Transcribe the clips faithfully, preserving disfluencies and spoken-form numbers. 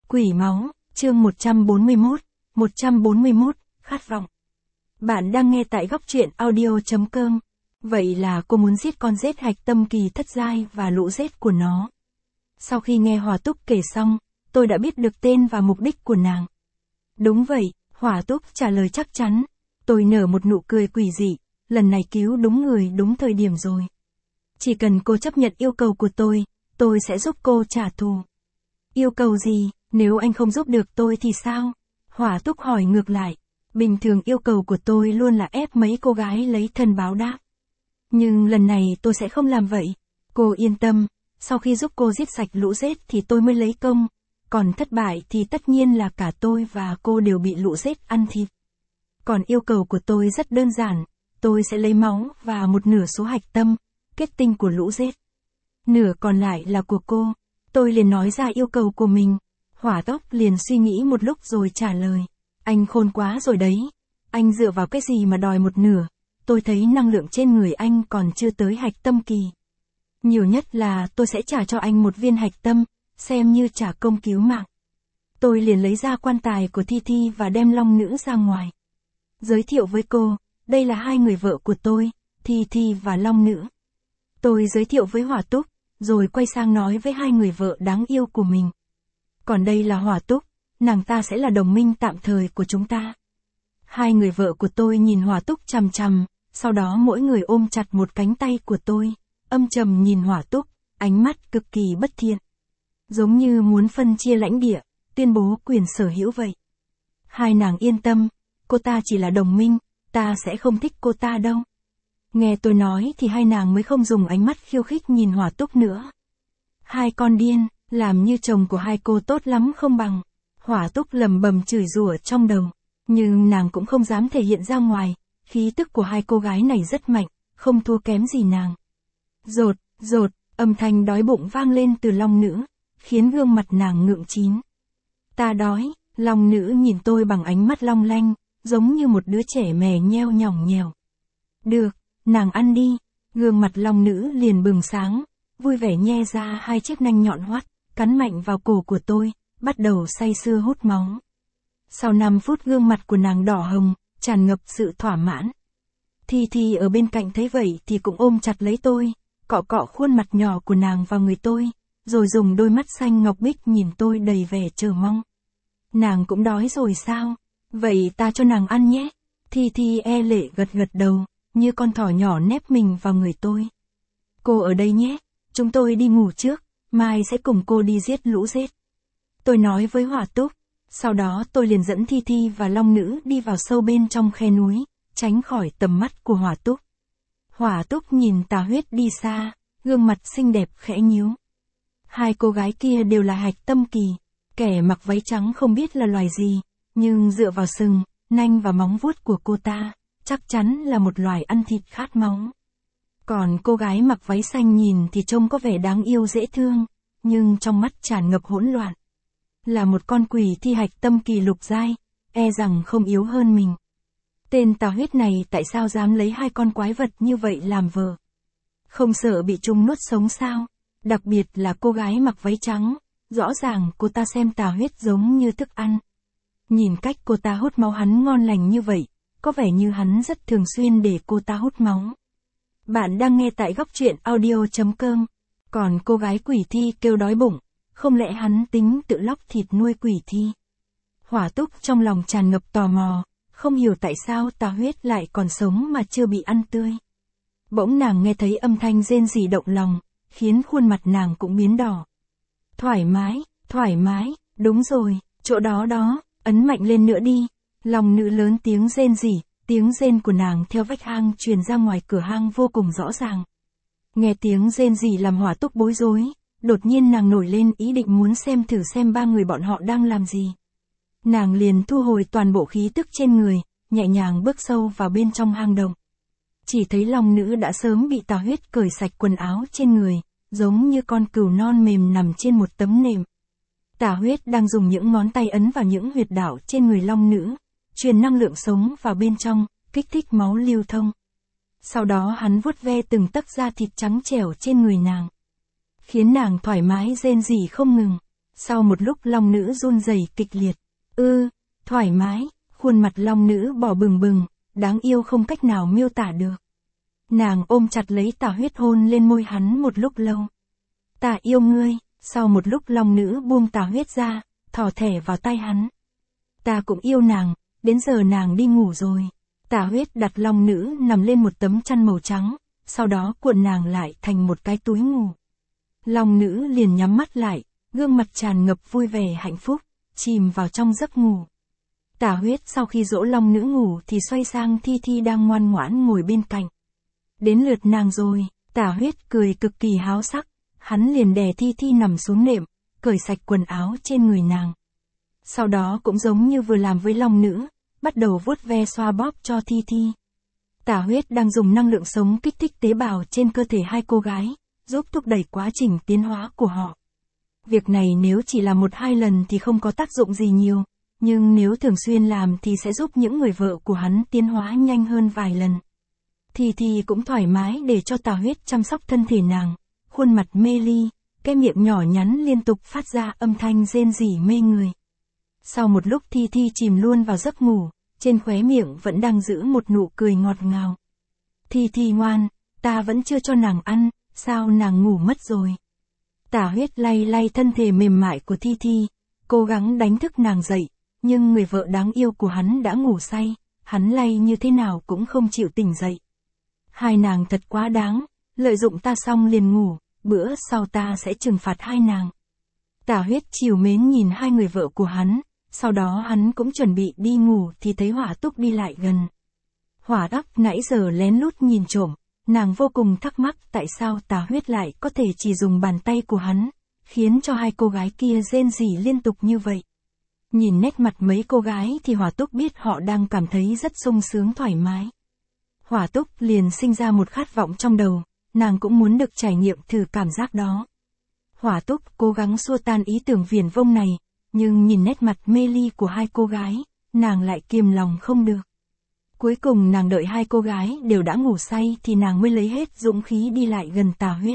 Quỷ máu, chương một trăm bốn mươi mốt, một trăm bốn mươi mốt, khát vọng. Bạn đang nghe tại góc truyện audio.com. Vậy là cô muốn giết con rết hạch tâm kỳ thất giai và lũ rết của nó. Sau khi nghe Hỏa Túc kể xong, tôi đã biết được tên và mục đích của nàng. Đúng vậy, Hỏa Túc trả lời chắc chắn. Tôi nở một nụ cười quỷ dị, lần này cứu đúng người đúng thời điểm rồi. Chỉ cần cô chấp nhận yêu cầu của tôi, tôi sẽ giúp cô trả thù. Yêu cầu gì? Nếu anh không giúp được tôi thì sao? Hỏa Túc hỏi ngược lại. Bình thường yêu cầu của tôi luôn là ép mấy cô gái lấy thân báo đáp. Nhưng lần này tôi sẽ không làm vậy. Cô yên tâm, sau khi giúp cô giết sạch lũ rết thì tôi mới lấy công. Còn thất bại thì tất nhiên là cả tôi và cô đều bị lũ rết ăn thịt. Còn yêu cầu của tôi rất đơn giản. Tôi sẽ lấy máu và một nửa số hạch tâm, kết tinh của lũ rết. Nửa còn lại là của cô. Tôi liền nói ra yêu cầu của mình. Hỏa Túc liền suy nghĩ một lúc rồi trả lời. Anh khôn quá rồi đấy. Anh dựa vào cái gì mà đòi một nửa? Tôi thấy năng lượng trên người anh còn chưa tới hạch tâm kỳ. Nhiều nhất là tôi sẽ trả cho anh một viên hạch tâm, xem như trả công cứu mạng. Tôi liền lấy ra quan tài của Thi Thi và đem Long Nữ ra ngoài. Giới thiệu với cô, đây là hai người vợ của tôi, Thi Thi và Long Nữ. Tôi giới thiệu với Hỏa Túc, rồi quay sang nói với hai người vợ đáng yêu của mình. Còn đây là Hỏa Túc, nàng ta sẽ là đồng minh tạm thời của chúng ta. Hai người vợ của tôi nhìn Hỏa Túc chằm chằm, sau đó mỗi người ôm chặt một cánh tay của tôi, âm trầm nhìn Hỏa Túc, ánh mắt cực kỳ bất thiện. Giống như muốn phân chia lãnh địa, tuyên bố quyền sở hữu vậy. Hai nàng yên tâm, cô ta chỉ là đồng minh, ta sẽ không thích cô ta đâu. Nghe tôi nói thì hai nàng mới không dùng ánh mắt khiêu khích nhìn Hỏa Túc nữa. Hai con điên, làm như chồng của hai cô tốt lắm không bằng. Hỏa Túc lầm bầm chửi rủa trong đầu, nhưng nàng cũng không dám thể hiện ra ngoài, khí tức của hai cô gái này rất mạnh, không thua kém gì nàng. Rột, rột, âm thanh đói bụng vang lên từ Long Nữ, khiến gương mặt nàng ngượng chín. Ta đói, Long Nữ nhìn tôi bằng ánh mắt long lanh, giống như một đứa trẻ mè nheo nhỏng nhèo. Được, nàng ăn đi, gương mặt Long Nữ liền bừng sáng, vui vẻ nhe ra hai chiếc nanh nhọn hoắt, cắn mạnh vào cổ của tôi, bắt đầu say sưa hút máu. Sau năm phút gương mặt của nàng đỏ hồng, tràn ngập sự thỏa mãn. Thi Thi ở bên cạnh thấy vậy thì cũng ôm chặt lấy tôi, cọ cọ khuôn mặt nhỏ của nàng vào người tôi, rồi dùng đôi mắt xanh ngọc bích nhìn tôi đầy vẻ chờ mong. Nàng cũng đói rồi sao? Vậy ta cho nàng ăn nhé. Thi Thi e lệ gật gật đầu, như con thỏ nhỏ nép mình vào người tôi. Cô ở đây nhé, chúng tôi đi ngủ trước, mai sẽ cùng cô đi giết lũ rết. Tôi nói với Hỏa Túc, sau đó tôi liền dẫn Thi Thi và Long Nữ đi vào sâu bên trong khe núi, tránh khỏi tầm mắt của Hỏa Túc. Hỏa Túc nhìn Tà Huyết đi xa, gương mặt xinh đẹp khẽ nhíu. Hai cô gái kia đều là hạch tâm kỳ, kẻ mặc váy trắng không biết là loài gì, nhưng dựa vào sừng, nanh và móng vuốt của cô ta, chắc chắn là một loài ăn thịt khát máu. Còn cô gái mặc váy xanh nhìn thì trông có vẻ đáng yêu dễ thương, nhưng trong mắt tràn ngập hỗn loạn. Là một con quỷ thi hạch tâm kỳ lục giai, e rằng không yếu hơn mình. Tên Tà Huyết này tại sao dám lấy hai con quái vật như vậy làm vợ? Không sợ bị chúng nuốt sống sao? Đặc biệt là cô gái mặc váy trắng, rõ ràng cô ta xem Tà Huyết giống như thức ăn. Nhìn cách cô ta hút máu hắn ngon lành như vậy, có vẻ như hắn rất thường xuyên để cô ta hút máu. Bạn đang nghe tại góc truyện audio.com. Còn cô gái quỷ thi kêu đói bụng, không lẽ hắn tính tự lóc thịt nuôi quỷ thi? Hỏa Túc trong lòng tràn ngập tò mò, không hiểu tại sao Tà Huyết lại còn sống mà chưa bị ăn tươi. Bỗng nàng nghe thấy âm thanh rên rỉ động lòng, khiến khuôn mặt nàng cũng biến đỏ. Thoải mái, thoải mái, đúng rồi, chỗ đó đó, ấn mạnh lên nữa đi. Long Nữ lớn tiếng rên rỉ, tiếng rên của nàng theo vách hang truyền ra ngoài cửa hang vô cùng rõ ràng. Nghe tiếng rên rỉ làm Hỏa Túc bối rối, đột nhiên nàng nổi lên ý định muốn xem thử xem ba người bọn họ đang làm gì. Nàng liền thu hồi toàn bộ khí tức trên người, nhẹ nhàng bước sâu vào bên trong hang động. Chỉ thấy Long Nữ đã sớm bị Tà Huyết cởi sạch quần áo trên người, giống như con cừu non mềm nằm trên một tấm nệm. Tà Huyết đang dùng những ngón tay ấn vào những huyệt đạo trên người Long Nữ, truyền năng lượng sống vào bên trong, kích thích máu lưu thông. Sau đó hắn vuốt ve từng tấc da thịt trắng trẻo trên người nàng, khiến nàng thoải mái rên rỉ không ngừng. Sau một lúc long nữ run rẩy kịch liệt. Ư, thoải mái, khuôn mặt long nữ bỏ bừng bừng, đáng yêu không cách nào miêu tả được. Nàng ôm chặt lấy Tà Huyết hôn lên môi hắn một lúc lâu. Ta yêu ngươi, sau một lúc long nữ buông Tà Huyết ra, thò thẻ vào tay hắn. Ta cũng yêu nàng, đến giờ nàng đi ngủ rồi. Tà Huyết đặt long nữ nằm lên một tấm chăn màu trắng, sau đó cuộn nàng lại thành một cái túi ngủ. Long nữ liền nhắm mắt lại, gương mặt tràn ngập vui vẻ hạnh phúc, chìm vào trong giấc ngủ. Tà Huyết sau khi dỗ long nữ ngủ thì xoay sang Thi Thi đang ngoan ngoãn ngồi bên cạnh. Đến lượt nàng rồi, Tà Huyết cười cực kỳ háo sắc, hắn liền đè Thi Thi nằm xuống nệm, cởi sạch quần áo trên người nàng. Sau đó cũng giống như vừa làm với long nữ, bắt đầu vuốt ve xoa bóp cho Thi Thi. Tà Huyết đang dùng năng lượng sống kích thích tế bào trên cơ thể hai cô gái, giúp thúc đẩy quá trình tiến hóa của họ. Việc này nếu chỉ là một hai lần thì không có tác dụng gì nhiều, nhưng nếu thường xuyên làm thì sẽ giúp những người vợ của hắn tiến hóa nhanh hơn vài lần. Thì thì cũng thoải mái để cho Tà Huyết chăm sóc thân thể nàng, khuôn mặt mê ly, cái miệng nhỏ nhắn liên tục phát ra âm thanh rên rỉ mê người. Sau một lúc Thi Thi chìm luôn vào giấc ngủ, trên khóe miệng vẫn đang giữ một nụ cười ngọt ngào. Thi Thi ngoan, ta vẫn chưa cho nàng ăn, sao nàng ngủ mất rồi? Tà Huyết lay lay thân thể mềm mại của Thi Thi, cố gắng đánh thức nàng dậy, nhưng người vợ đáng yêu của hắn đã ngủ say, hắn lay như thế nào cũng không chịu tỉnh dậy. Hai nàng thật quá đáng, lợi dụng ta xong liền ngủ, bữa sau ta sẽ trừng phạt hai nàng. Tà Huyết trìu mến nhìn hai người vợ của hắn, sau đó hắn cũng chuẩn bị đi ngủ thì thấy Hỏa Túc đi lại gần. Hỏa Túc nãy giờ lén lút nhìn trộm, nàng vô cùng thắc mắc tại sao Tà Huyết lại có thể chỉ dùng bàn tay của hắn, khiến cho hai cô gái kia rên rỉ liên tục như vậy. Nhìn nét mặt mấy cô gái thì Hỏa Túc biết họ đang cảm thấy rất sung sướng thoải mái. Hỏa Túc liền sinh ra một khát vọng trong đầu, nàng cũng muốn được trải nghiệm thử cảm giác đó. Hỏa Túc cố gắng xua tan ý tưởng viển vông này, nhưng nhìn nét mặt mê ly của hai cô gái, nàng lại kiềm lòng không được. Cuối cùng nàng đợi hai cô gái đều đã ngủ say thì nàng mới lấy hết dũng khí đi lại gần Tà Huyết.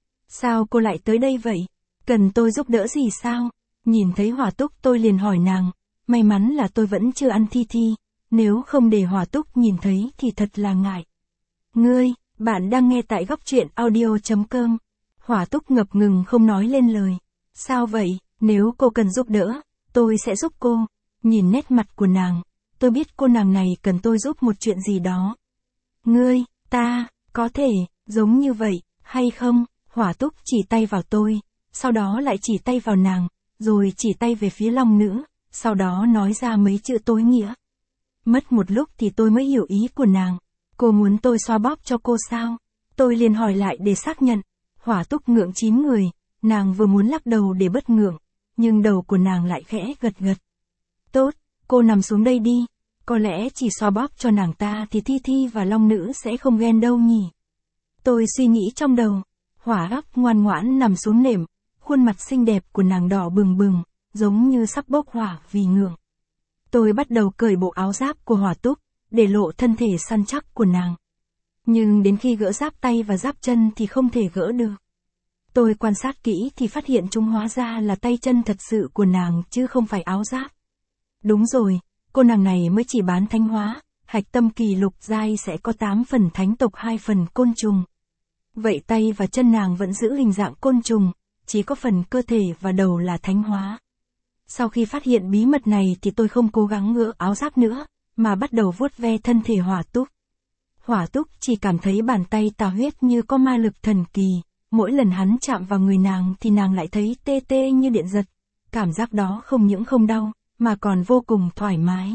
Sao cô lại tới đây vậy? Cần tôi giúp đỡ gì sao? Nhìn thấy Hỏa Túc tôi liền hỏi nàng, may mắn là tôi vẫn chưa ăn Thi Thi, nếu không để Hỏa Túc nhìn thấy thì thật là ngại. Ngươi, bạn đang nghe tại góc truyện audio chấm com. Hỏa Túc ngập ngừng không nói lên lời. Sao vậy, nếu cô cần giúp đỡ, tôi sẽ giúp cô. Nhìn nét mặt của nàng, tôi biết cô nàng này cần tôi giúp một chuyện gì đó. Ngươi, ta, có thể, giống như vậy, hay không? Hỏa Túc chỉ tay vào tôi, sau đó lại chỉ tay vào nàng, rồi chỉ tay về phía long nữ, sau đó nói ra mấy chữ tối nghĩa. Mất một lúc thì tôi mới hiểu ý của nàng. Cô muốn tôi xoa bóp cho cô sao? Tôi liền hỏi lại để xác nhận. Hỏa Túc ngượng chín người, nàng vừa muốn lắc đầu để bất ngượng, nhưng đầu của nàng lại khẽ gật gật. Tốt, cô nằm xuống đây đi, có lẽ chỉ xoa bóp cho nàng ta thì Thi Thi và long nữ sẽ không ghen đâu nhỉ. Tôi suy nghĩ trong đầu, Hỏa Túc ngoan ngoãn nằm xuống nệm, khuôn mặt xinh đẹp của nàng đỏ bừng bừng, giống như sắp bốc hỏa vì ngượng. Tôi bắt đầu cởi bộ áo giáp của Hỏa Túc, để lộ thân thể săn chắc của nàng. Nhưng đến khi gỡ giáp tay và giáp chân thì không thể gỡ được. Tôi quan sát kỹ thì phát hiện chúng hóa ra là tay chân thật sự của nàng chứ không phải áo giáp. Đúng rồi, cô nàng này mới chỉ bán thánh hóa, hạch tâm kỳ lục giai sẽ có tám phần thánh tộc hai phần côn trùng. Vậy tay và chân nàng vẫn giữ hình dạng côn trùng, chỉ có phần cơ thể và đầu là thánh hóa. Sau khi phát hiện bí mật này thì tôi không cố gắng gỡ áo giáp nữa, mà bắt đầu vuốt ve thân thể Hỏa Túc. Hỏa Túc chỉ cảm thấy bàn tay Tà Huyết như có ma lực thần kỳ, mỗi lần hắn chạm vào người nàng thì nàng lại thấy tê tê như điện giật. Cảm giác đó không những không đau, mà còn vô cùng thoải mái.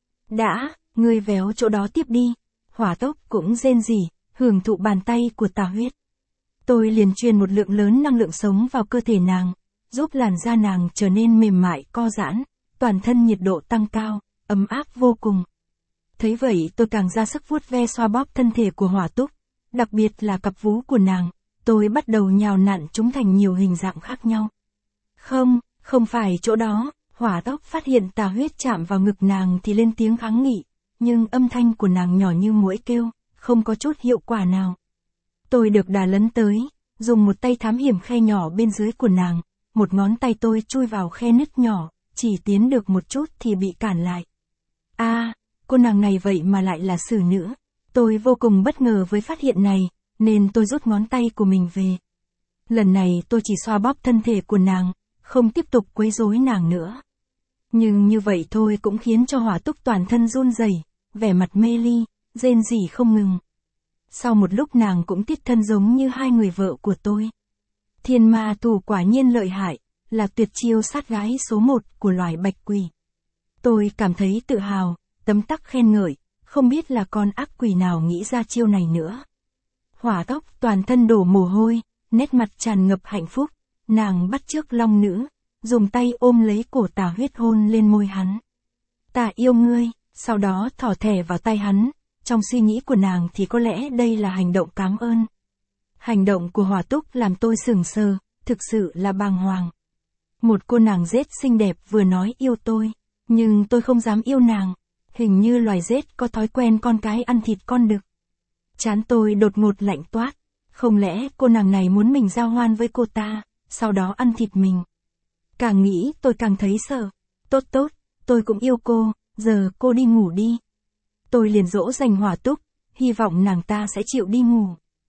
Đã, ngươi véo chỗ đó tiếp đi. Hỏa Túc cũng rên rỉ, hưởng thụ bàn tay của Tà Huyết. Tôi liền truyền một lượng lớn năng lượng sống vào cơ thể nàng, giúp làn da nàng trở nên mềm mại co giãn, toàn thân nhiệt độ tăng cao, ấm áp vô cùng. Thấy vậy tôi càng ra sức vuốt ve xoa bóp thân thể của Hỏa Túc, đặc biệt là cặp vú của nàng, tôi bắt đầu nhào nặn chúng thành nhiều hình dạng khác nhau. Không, không phải chỗ đó, Hỏa Túc phát hiện Tà Huyết chạm vào ngực nàng thì lên tiếng kháng nghị, nhưng âm thanh của nàng nhỏ như muỗi kêu, không có chút hiệu quả nào. Tôi được đà lấn tới, dùng một tay thám hiểm khe nhỏ bên dưới của nàng, một ngón tay tôi chui vào khe nứt nhỏ, chỉ tiến được một chút thì bị cản lại. A, à, cô nàng này vậy mà lại là xử nữ. Tôi vô cùng bất ngờ với phát hiện này, nên tôi rút ngón tay của mình về. Lần này tôi chỉ xoa bóp thân thể của nàng, không tiếp tục quấy rối nàng nữa. Nhưng như vậy thôi cũng khiến cho Hỏa Túc toàn thân run rẩy, vẻ mặt mê ly, rên rỉ không ngừng. Sau một lúc nàng cũng tiết thân giống như hai người vợ của tôi. Thiên ma thủ quả nhiên lợi hại, là tuyệt chiêu sát gái số một của loài bạch quỷ. Tôi cảm thấy tự hào, tấm tắc khen ngợi, không biết là con ác quỷ nào nghĩ ra chiêu này nữa. Hỏa Túc toàn thân đổ mồ hôi, nét mặt tràn ngập hạnh phúc, nàng bắt chước long nữ, dùng tay ôm lấy cổ Tà Huyết hôn lên môi hắn. Ta yêu ngươi, sau đó thỏ thẻ vào tay hắn, trong suy nghĩ của nàng thì có lẽ đây là hành động cảm ơn. Hành động của Hỏa Túc làm tôi sững sờ, thực sự là bàng hoàng. Một cô nàng rết xinh đẹp vừa nói yêu tôi, nhưng tôi không dám yêu nàng, hình như loài rết có thói quen con cái ăn thịt con đực. Trán tôi đột ngột lạnh toát, không lẽ cô nàng này muốn mình giao hoan với cô ta, sau đó ăn thịt mình. Càng nghĩ tôi càng thấy sợ. Tốt tốt, tôi cũng yêu cô, giờ cô đi ngủ đi. Tôi liền dỗ dành Hỏa Túc, hy vọng nàng ta sẽ chịu đi ngủ.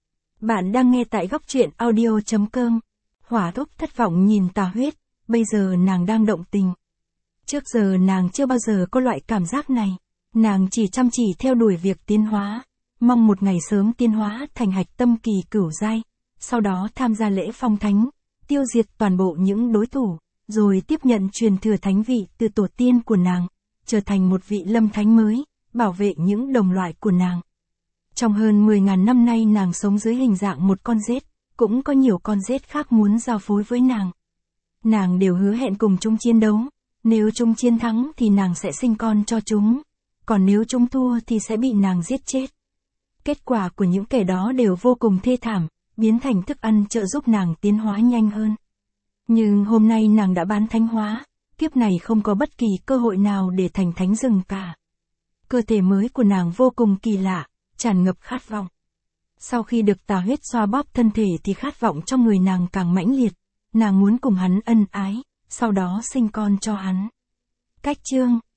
Bạn đang nghe tại góc truyện audio chấm com. Hỏa Túc thất vọng nhìn Tà Huyết, bây giờ nàng đang động tình. Trước giờ nàng chưa bao giờ có loại cảm giác này, nàng chỉ chăm chỉ theo đuổi việc tiến hóa, mong một ngày sớm tiến hóa thành hạch tâm kỳ cửu giai, sau đó tham gia lễ phong thánh, tiêu diệt toàn bộ những đối thủ, rồi tiếp nhận truyền thừa thánh vị từ tổ tiên của nàng, trở thành một vị lâm thánh mới, bảo vệ những đồng loại của nàng. Trong hơn mười ngàn năm nay nàng sống dưới hình dạng một con rết, cũng có nhiều con rết khác muốn giao phối với nàng. Nàng đều hứa hẹn cùng chúng chiến đấu, nếu chúng chiến thắng thì nàng sẽ sinh con cho chúng, còn nếu chúng thua thì sẽ bị nàng giết chết. Kết quả của những kẻ đó đều vô cùng thê thảm, biến thành thức ăn trợ giúp nàng tiến hóa nhanh hơn. Nhưng hôm nay nàng đã bán thánh hóa, kiếp này không có bất kỳ cơ hội nào để thành thánh rừng cả. Cơ thể mới của nàng vô cùng kỳ lạ, tràn ngập khát vọng. Sau khi được Tà Huyết xoa bóp thân thể thì khát vọng trong người nàng càng mãnh liệt, nàng muốn cùng hắn ân ái, sau đó sinh con cho hắn. Cách chương